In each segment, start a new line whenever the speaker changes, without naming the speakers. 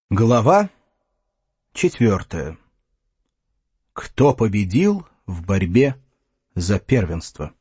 Глава 4. Кто победил в борьбе за первенство?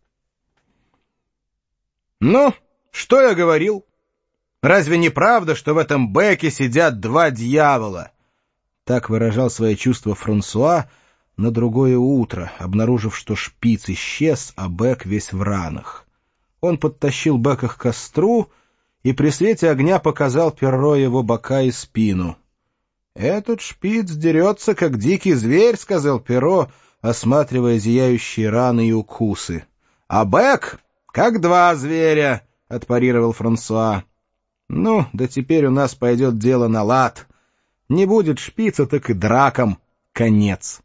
«Ну, что я говорил? Разве не правда, что в этом Беке сидят два дьявола?» Так выражал свои чувства Франсуа на другое утро, обнаружив, что шпиц исчез, а Бек весь в ранах. Он подтащил Бека к костру и при свете огня показал Перро его бока и спину. «Этот шпиц дерется, как дикий зверь», — сказал Перро, осматривая зияющие раны и укусы. «А Бек, как два зверя», — отпарировал Франсуа. «Ну, да теперь у нас пойдет дело на лад. Не будет шпица, так и дракам конец».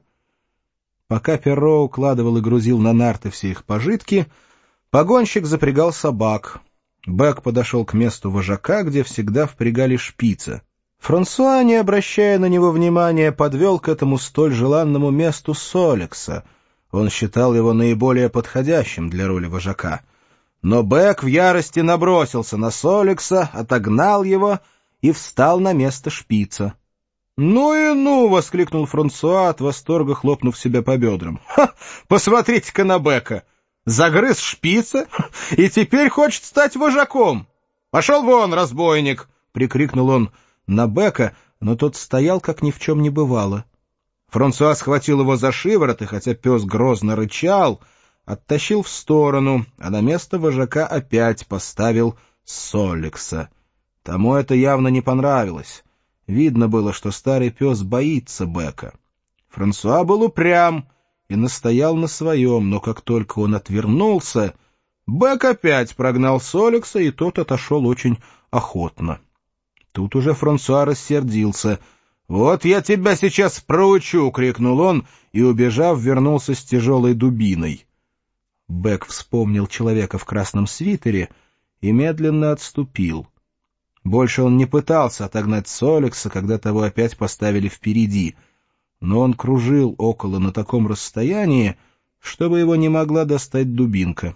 Пока Перро укладывал и грузил на нарты все их пожитки, погонщик запрягал собак. Бек подошел к месту вожака, где всегда впрягали шпица. Франсуа, не обращая на него внимания, подвел к этому столь желанному месту Соликса. Он считал его наиболее подходящим для роли вожака. Но Бек в ярости набросился на Соликса, отогнал его и встал на место шпица. «Ну и ну!» — воскликнул Франсуа, от восторга хлопнув себя по бедрам. «Ха! Посмотрите-ка на Бека! Загрыз шпица и теперь хочет стать вожаком! Пошел вон, разбойник!» — прикрикнул он на Бека, но тот стоял, как ни в чем не бывало. Франсуа схватил его за шиворот, и хотя пес грозно рычал, оттащил в сторону, а на место вожака опять поставил Соликса. Тому это явно не понравилось. Видно было, что старый пес боится Бека. Франсуа был упрям и настоял на своем, но как только он отвернулся, Бек опять прогнал Соликса, и тот отошел очень охотно. Тут уже Франсуа рассердился. «Вот я тебя сейчас проучу!» — крикнул он, и, убежав, вернулся с тяжелой дубиной. Бек вспомнил человека в красном свитере и медленно отступил. Больше он не пытался отогнать Соликса, когда того опять поставили впереди, но он кружил около на таком расстоянии, чтобы его не могла достать дубинка.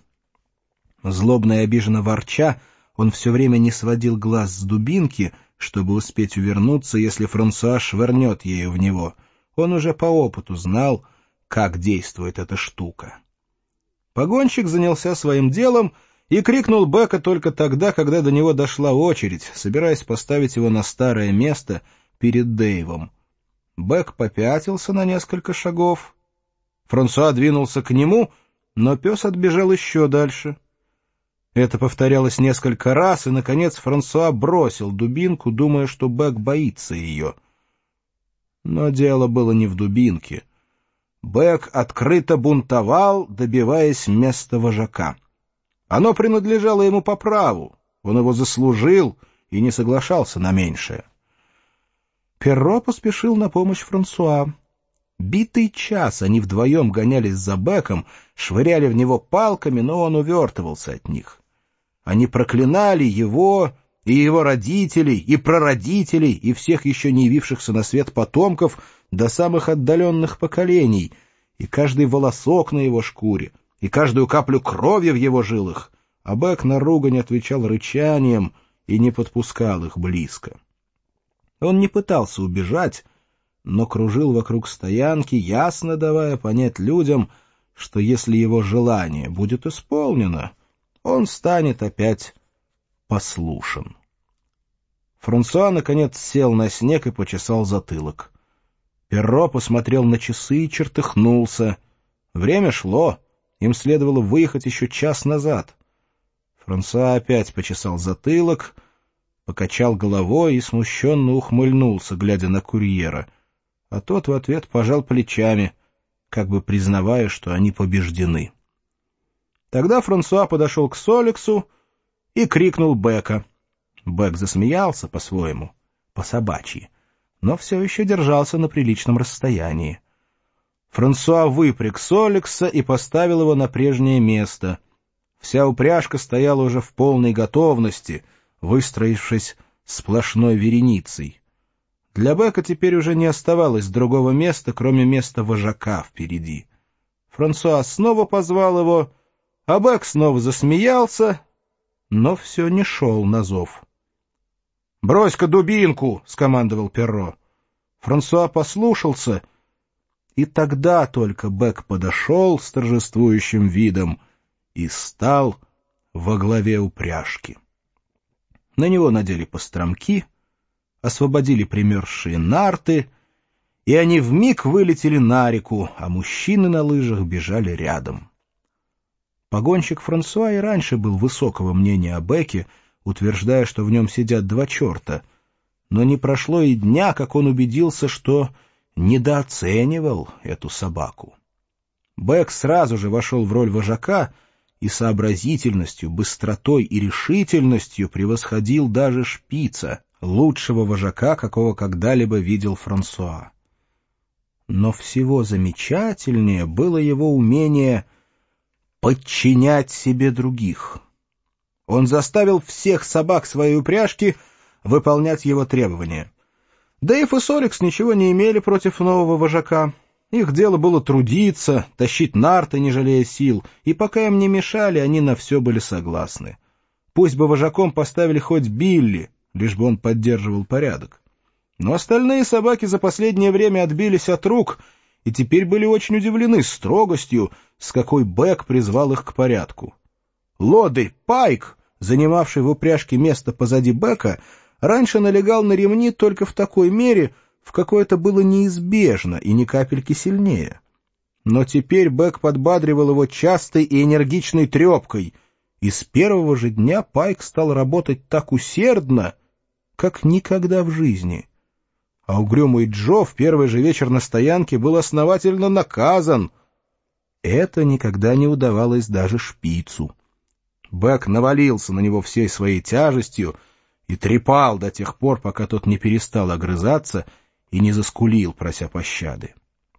Злобно и обиженно ворча, он все время не сводил глаз с дубинки, чтобы успеть увернуться, если Франсуа швырнет ею в него. Он уже по опыту знал, как действует эта штука. Погонщик занялся своим делом и крикнул Бека только тогда, когда до него дошла очередь, собираясь поставить его на старое место перед Дэйвом. Бек попятился на несколько шагов. Франсуа двинулся к нему, но пес отбежал еще дальше. Это повторялось несколько раз, и, наконец, Франсуа бросил дубинку, думая, что Бек боится ее. Но дело было не в дубинке. Бек открыто бунтовал, добиваясь места вожака. Оно принадлежало ему по праву, он его заслужил и не соглашался на меньшее. Перро поспешил на помощь Франсуа. Битый час они вдвоем гонялись за Беком, швыряли в него палками, но он увертывался от них. Они проклинали его и его родителей, и прародителей, и всех еще не явившихся на свет потомков до самых отдаленных поколений, и каждый волосок на его шкуре, и каждую каплю крови в его жилах, а Бек на ругань отвечал рычанием и не подпускал их близко. Он не пытался убежать, но кружил вокруг стоянки, ясно давая понять людям, что если его желание будет исполнено, он станет опять послушен. Франсуа, наконец, сел на снег и почесал затылок. Перро посмотрел на часы и чертыхнулся. Время шло, им следовало выехать еще час назад. Франсуа опять почесал затылок, покачал головой и смущенно ухмыльнулся, глядя на курьера, а тот в ответ пожал плечами, как бы признавая, что они побеждены. Тогда Франсуа подошел к Соликсу и крикнул Бека. Бек засмеялся по-своему, по-собачьи, но все еще держался на приличном расстоянии. Франсуа выпряг Соликса и поставил его на прежнее место. Вся упряжка стояла уже в полной готовности, выстроившись сплошной вереницей. Для Бека теперь уже не оставалось другого места, кроме места вожака впереди. Франсуа снова позвал его, а Бек снова засмеялся, но все не шел на зов. «Брось-ка дубинку!» — скомандовал Перро. Франсуа послушался, и тогда только Бек подошел с торжествующим видом и стал во главе упряжки. На него надели постромки, освободили примерзшие нарты, и они вмиг вылетели на реку, а мужчины на лыжах бежали рядом. Погонщик Франсуа и раньше был высокого мнения о Беке, утверждая, что в нем сидят два черта, но не прошло и дня, как он убедился, что недооценивал эту собаку. Бек сразу же вошел в роль вожака и сообразительностью, быстротой и решительностью превосходил даже Шпица, лучшего вожака, какого когда-либо видел Франсуа. Но всего замечательнее было его умение подчинять себе других. Он заставил всех собак своей упряжки выполнять его требования. Дэйв и Соликс ничего не имели против нового вожака. Их дело было трудиться, тащить нарты, не жалея сил, и пока им не мешали, они на все были согласны. Пусть бы вожаком поставили хоть Билли, лишь бы он поддерживал порядок. Но остальные собаки за последнее время отбились от рук и теперь были очень удивлены строгостью, с какой Бек призвал их к порядку. Лодырь Пайк, занимавший в упряжке место позади Бека, раньше налегал на ремни только в такой мере, в какой это было неизбежно и ни капельки сильнее. Но теперь Бек подбадривал его частой и энергичной трепкой, и с первого же дня Пайк стал работать так усердно, как никогда в жизни. А угрюмый Джо в первый же вечер на стоянке был основательно наказан. Это никогда не удавалось даже Шпицу. Бек навалился на него всей своей тяжестью и трепал до тех пор, пока тот не перестал огрызаться и не заскулил, прося пощады.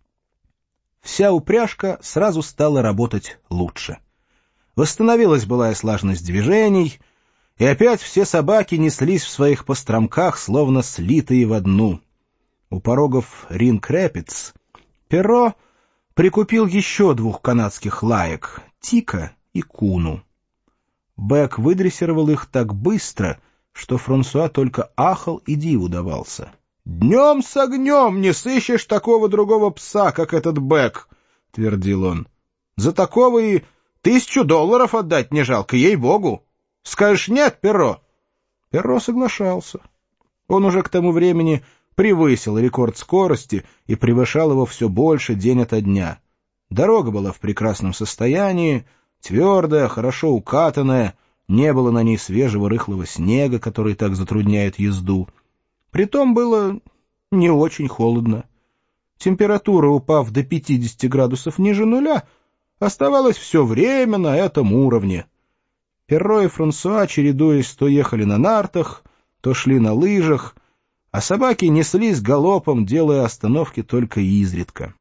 Вся упряжка сразу стала работать лучше. Восстановилась былая слаженность движений, и опять все собаки неслись в своих постромках, словно слитые в одну. У порогов Ринг-Рэпидс Перро прикупил еще 2 канадских лаек — Тика и Куну. Бек выдрессировал их так быстро, что Франсуа только ахал и диву давался. «Днем с огнем не сыщешь такого другого пса, как этот Бек», — твердил он. «За такого и $1000 отдать не жалко, ей-богу. Скажешь нет, Перро?» Перро соглашался. Он уже к тому времени превысил рекорд скорости и превышал его все больше день ото дня. Дорога была в прекрасном состоянии, твердая, хорошо укатанная, не было на ней свежего рыхлого снега, который так затрудняет езду. Притом было не очень холодно. Температура, упав до 50 градусов ниже нуля, оставалась все время на этом уровне. Перро и Франсуа, чередуясь, то ехали на нартах, то шли на лыжах, а собаки неслись галопом, делая остановки только изредка.